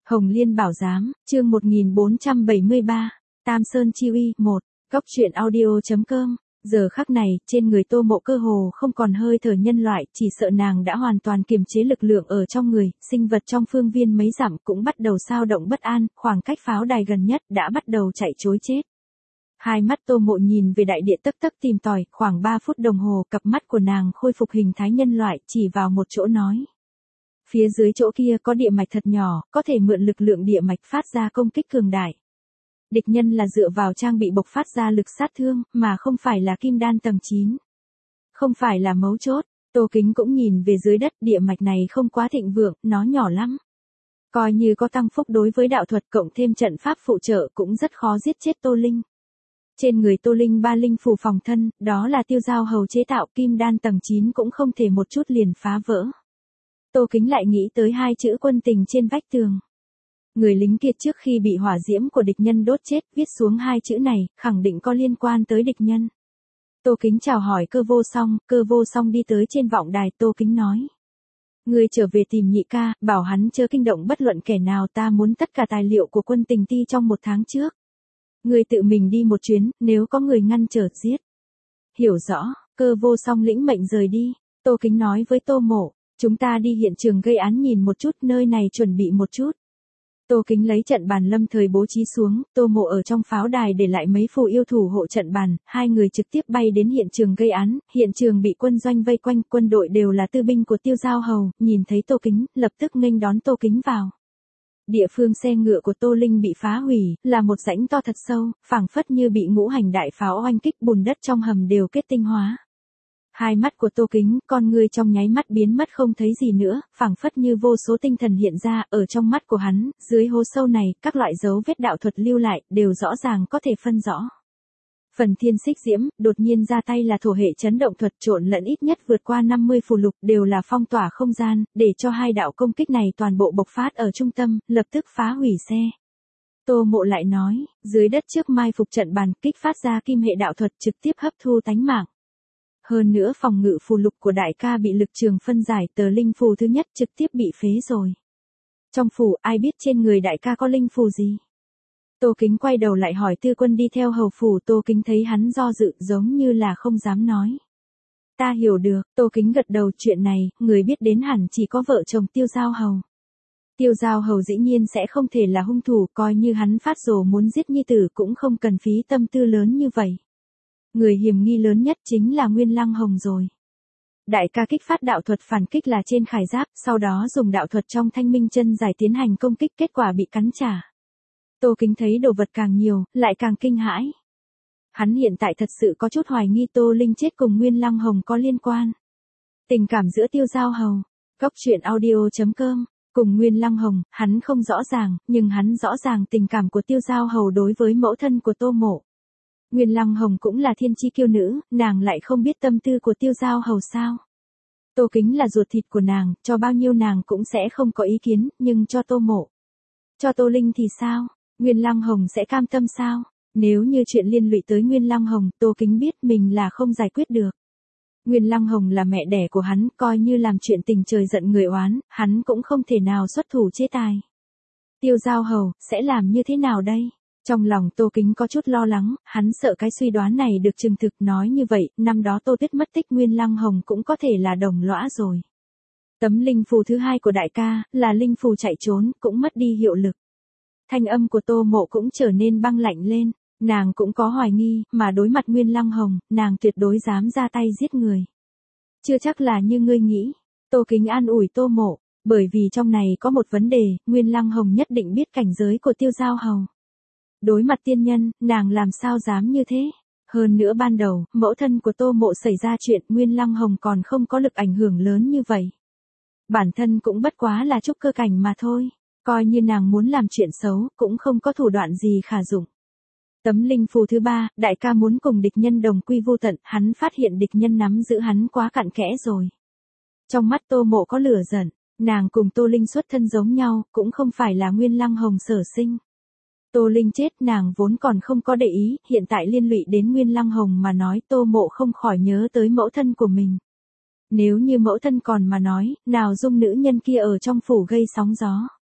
Hồng Liên Bảo Giám, chương 1473, Tam Sơn Chi Uy 1, Góc truyện audio.com. Giờ khắc này, trên người Tô Mộ cơ hồ không còn hơi thở nhân loại, chỉ sợ nàng đã hoàn toàn kiềm chế lực lượng ở trong người, sinh vật trong phương viên mấy dặm cũng bắt đầu xao động bất an, khoảng cách pháo đài gần nhất đã bắt đầu chạy trối chết. Hai mắt Tô Mộ nhìn về đại địa tấp tấp tìm tòi, khoảng 3 phút đồng hồ, cặp mắt của nàng khôi phục hình thái nhân loại, chỉ vào một chỗ nói. Phía dưới chỗ kia có địa mạch thật nhỏ, có thể mượn lực lượng địa mạch phát ra công kích cường đại. Địch nhân là dựa vào trang bị bộc phát ra lực sát thương, mà không phải là kim đan tầng 9. Không phải là mấu chốt, Tô Kính cũng nhìn về dưới đất, địa mạch này không quá thịnh vượng, nó nhỏ lắm. Coi như có tăng phúc đối với đạo thuật cộng thêm trận pháp phụ trợ cũng rất khó giết chết Tô Linh. Trên người Tô Linh 3 linh phù phòng thân, đó là Tiêu Giao Hầu chế tạo, kim đan tầng 9 cũng không thể một chút liền phá vỡ. Tô Kính lại nghĩ tới 2 chữ quân tình trên vách tường. Người lính kia trước khi bị hỏa diễm của địch nhân đốt chết, viết xuống 2 chữ này, khẳng định có liên quan tới địch nhân. Tô Kính chào hỏi Cơ Vô Song đi tới trên vọng đài. Tô Kính nói. Người trở về tìm nhị ca, bảo hắn chớ kinh động bất luận kẻ nào, ta muốn tất cả tài liệu của quân tình ti trong 1 tháng trước. Người tự mình đi một chuyến, nếu có người ngăn trở giết. Hiểu rõ, Cơ Vô Song lĩnh mệnh rời đi. Tô Kính nói với Tô Mộ. Chúng ta đi hiện trường gây án nhìn một chút, nơi này chuẩn bị một chút. Tô Kính lấy trận bàn lâm thời bố trí xuống, Tô Mộ ở trong pháo đài để lại mấy phù yêu thủ hộ trận bàn, hai người trực tiếp bay đến hiện trường gây án, hiện trường bị quân doanh vây quanh, quân đội đều là tư binh của Tiêu Giao Hầu, nhìn thấy Tô Kính, lập tức nghênh đón Tô Kính vào. Địa phương xe ngựa của Tô Linh bị phá hủy, là một rãnh to thật sâu, phảng phất như bị ngũ hành đại pháo oanh kích, bùn đất trong hầm đều kết tinh hóa. Hai mắt của Tô Kính, con ngươi trong nháy mắt biến mất không thấy gì nữa, phảng phất như vô số tinh thần hiện ra, ở trong mắt của hắn, dưới hố sâu này, các loại dấu vết đạo thuật lưu lại, đều rõ ràng có thể phân rõ. Phần thiên xích diễm, đột nhiên ra tay là thổ hệ chấn động thuật, trộn lẫn ít nhất vượt qua 50 phù lục, đều là phong tỏa không gian, để cho hai đạo công kích này toàn bộ bộc phát ở trung tâm, lập tức phá hủy xe. Tô Mộ lại nói, dưới đất trước mai phục trận bàn, kích phát ra kim hệ đạo thuật trực tiếp hấp thu tánh mạng. Hơn nữa phòng ngự phù lục của đại ca bị lực trường phân giải, tờ linh phù thứ nhất trực tiếp bị phế rồi. Trong phù ai biết trên người đại ca có linh phù gì? Tô Kính quay đầu lại hỏi Tư Quân đi theo hầu phủ. Tô Kính thấy hắn do dự, giống như là không dám nói. Ta hiểu được, Tô Kính gật đầu, chuyện này, người biết đến hẳn chỉ có vợ chồng Tiêu Giao Hầu. Tiêu Giao Hầu dĩ nhiên sẽ không thể là hung thủ, coi như hắn phát rồ muốn giết nhi tử cũng không cần phí tâm tư lớn như vậy. Người hiểm nghi lớn nhất chính là Nguyên Lăng Hồng rồi. Đại ca kích phát đạo thuật phản kích là trên khải giáp, sau đó dùng đạo thuật trong Thanh Minh chân giải tiến hành công kích, kết quả bị cắn trả. Tô Kính thấy đồ vật càng nhiều, lại càng kinh hãi. Hắn hiện tại thật sự có chút hoài nghi Tô Linh chết cùng Nguyên Lăng Hồng có liên quan. Tình cảm giữa Tiêu Giao Hầu, Góc truyện audio.com, cùng Nguyên Lăng Hồng, hắn không rõ ràng, nhưng hắn rõ ràng tình cảm của Tiêu Giao Hầu đối với mẫu thân của Tô Mộ. Nguyên Lăng Hồng cũng là thiên chi kiêu nữ, nàng lại không biết tâm tư của Tiêu Giao Hầu sao? Tô Kính là ruột thịt của nàng, cho bao nhiêu nàng cũng sẽ không có ý kiến, nhưng cho Tô Mộ, cho Tô Linh thì sao? Nguyên Lăng Hồng sẽ cam tâm sao? Nếu như chuyện liên lụy tới Nguyên Lăng Hồng, Tô Kính biết mình là không giải quyết được. Nguyên Lăng Hồng là mẹ đẻ của hắn, coi như làm chuyện tình trời giận người oán, hắn cũng không thể nào xuất thủ chế tài. Tiêu Giao Hầu sẽ làm như thế nào đây? Trong lòng Tô Kính có chút lo lắng, hắn sợ cái suy đoán này được chứng thực. Nói như vậy, năm đó Tô Tuyết mất tích, Nguyên Lăng Hồng cũng có thể là đồng lõa rồi. Tấm linh phù thứ hai của đại ca, là linh phù chạy trốn, cũng mất đi hiệu lực. Thanh âm của Tô Mộ cũng trở nên băng lạnh lên, nàng cũng có hoài nghi, mà đối mặt Nguyên Lăng Hồng, nàng tuyệt đối dám ra tay giết người. Chưa chắc là như ngươi nghĩ. Tô Kính an ủi Tô Mộ, bởi vì trong này có một vấn đề, Nguyên Lăng Hồng nhất định biết cảnh giới của Tiêu Giao Hầu. Đối mặt tiên nhân, nàng làm sao dám như thế? Hơn nữa ban đầu, mẫu thân của Tô Mộ xảy ra chuyện, Nguyên Lăng Hồng còn không có lực ảnh hưởng lớn như vậy. Bản thân cũng bất quá là trúc cơ cảnh mà thôi, coi như nàng muốn làm chuyện xấu, cũng không có thủ đoạn gì khả dụng. Tấm linh phù thứ ba, đại ca muốn cùng địch nhân đồng quy vô tận, hắn phát hiện địch nhân nắm giữ hắn quá cặn kẽ rồi. Trong mắt Tô Mộ có lửa giận, nàng cùng Tô Linh xuất thân giống nhau, cũng không phải là Nguyên Lăng Hồng sở sinh. Tô Linh chết nàng vốn còn không có để ý, hiện tại liên lụy đến Nguyên Lăng Hồng mà nói, Tô Mộ không khỏi nhớ tới mẫu thân của mình. Nếu như mẫu thân còn mà nói, nào dung nữ nhân kia ở trong phủ gây sóng gió.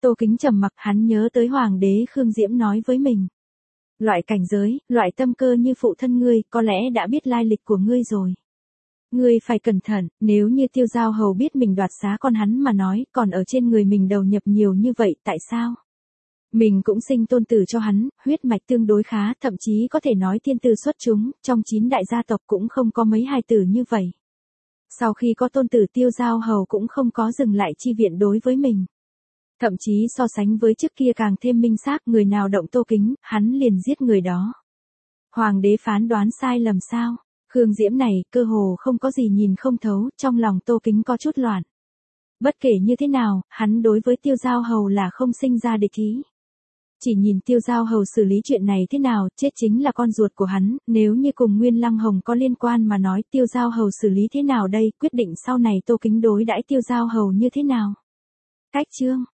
Tô Kính trầm mặc, hắn nhớ tới hoàng đế Khương Diễm nói với mình. Loại cảnh giới, loại tâm cơ như phụ thân ngươi, có lẽ đã biết lai lịch của ngươi rồi. Ngươi phải cẩn thận, nếu như Tiêu Giao Hầu biết mình đoạt xá con hắn mà nói, còn ở trên người mình đầu nhập nhiều như vậy, tại sao? Mình cũng sinh tôn tử cho hắn, huyết mạch tương đối khá, thậm chí có thể nói thiên tư xuất chúng, trong 9 đại gia tộc cũng không có mấy hài tử như vậy. Sau khi có tôn tử Tiêu Giao Hầu cũng không có dừng lại chi viện đối với mình. Thậm chí so sánh với trước kia càng thêm minh xác, người nào động Tô Kính, hắn liền giết người đó. Hoàng đế phán đoán sai lầm sao? Khương Diễm này, cơ hồ không có gì nhìn không thấu, trong lòng Tô Kính có chút loạn. Bất kể như thế nào, hắn đối với Tiêu Giao Hầu là không sinh ra địch ý. Chỉ nhìn Tiêu Giao Hầu xử lý chuyện này thế nào, chết chính là con ruột của hắn, nếu như cùng Nguyên Lăng Hồng có liên quan mà nói Tiêu Giao Hầu xử lý thế nào đây, quyết định sau này Tô Kính đối đãi Tiêu Giao Hầu như thế nào. Cách chương